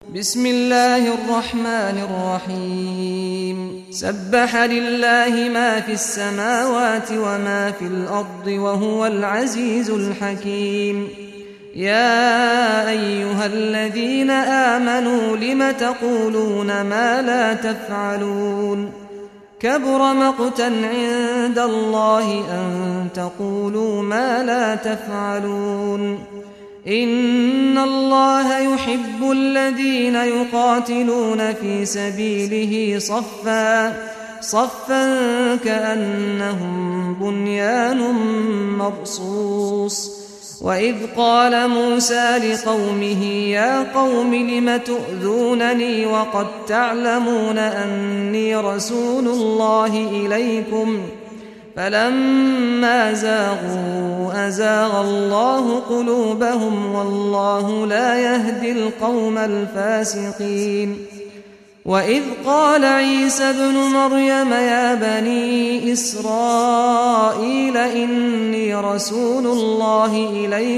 بسم الله الرحمن الرحيم سبح لله ما في السماوات وما في الأرض وهو العزيز الحكيم يا أيها الذين آمنوا لم تقولون ما لا تفعلون كبر مقتا عند الله أن تقولوا ما لا تفعلون إن الله يحب الذين يقاتلون في سبيله صفا كأنهم بنيان مرصوص وإذ قال موسى لقومه يا قوم لم تؤذونني وقد تعلمون أني رسول الله إليكم فلما زاغوا أزاغ الله قلوبهم والله لا يهدي القوم الفاسقين وإذ قال عيسى ابن مريم يا بني إسرائيل إني رسول الله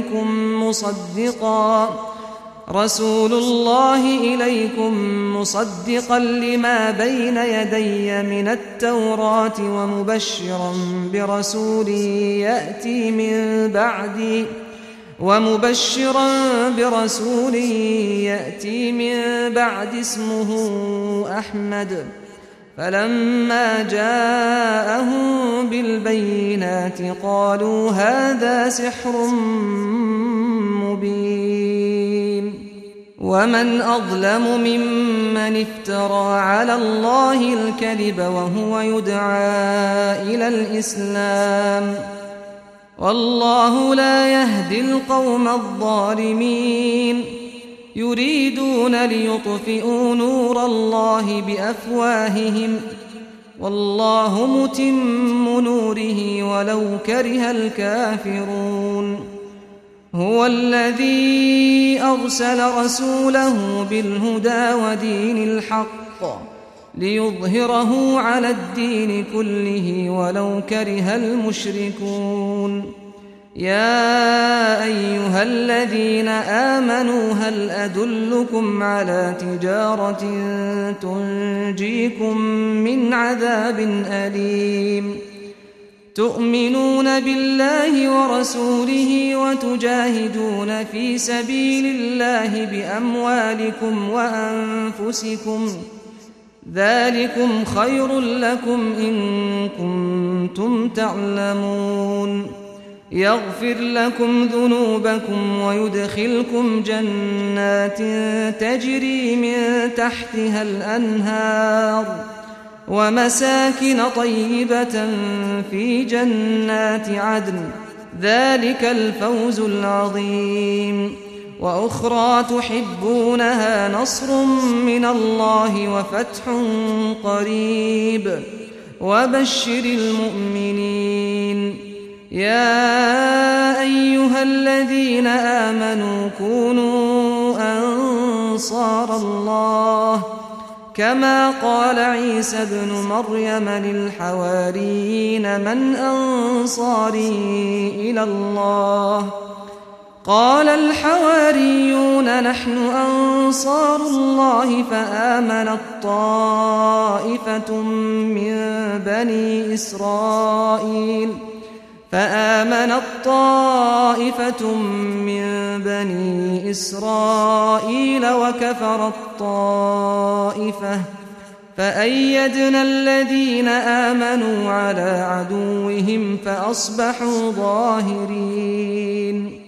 إليكم مصدقا لما بين يدي من التوراة ومبشرا برسول يأتي من بعد اسمه أحمد فلما جاءهم بالبينات قالوا هذا سحر مبين ومن أظلم ممن افترى على الله الكذب وهو يدعى إلى الإسلام والله لا يهدي القوم الظالمين يريدون ليطفئوا نور الله بأفواههم والله متم نوره ولو كره الكافرون هو الذي أرسل رسوله بالهدى ودين الحق ليظهره على الدين كله ولو كره المشركون يا أيها الذين آمنوا هل أدلكم على تجارة تنجيكم من عذاب أليم تؤمنون بالله ورسوله وتجاهدون في سبيل الله بأموالكم وأنفسكم ذلكم خير لكم إن كنتم تعلمون يغفر لكم ذنوبكم ويدخلكم جنات تجري من تحتها الأنهار ومساكن طيبة في جنات عدن ذلك الفوز العظيم وأخرى تحبونها نصر من الله وفتح قريب وبشر المؤمنين يا أيها الذين آمنوا كونوا أنصار الله كما قال عيسى ابن مريم للحواريين من أنصاري إلى الله قال الحواريون نحن أنصار الله فآمنت طائفة من بني إسرائيل وكفرت طائفة فأيدنا الذين آمنوا على عدوهم فأصبحوا ظاهرين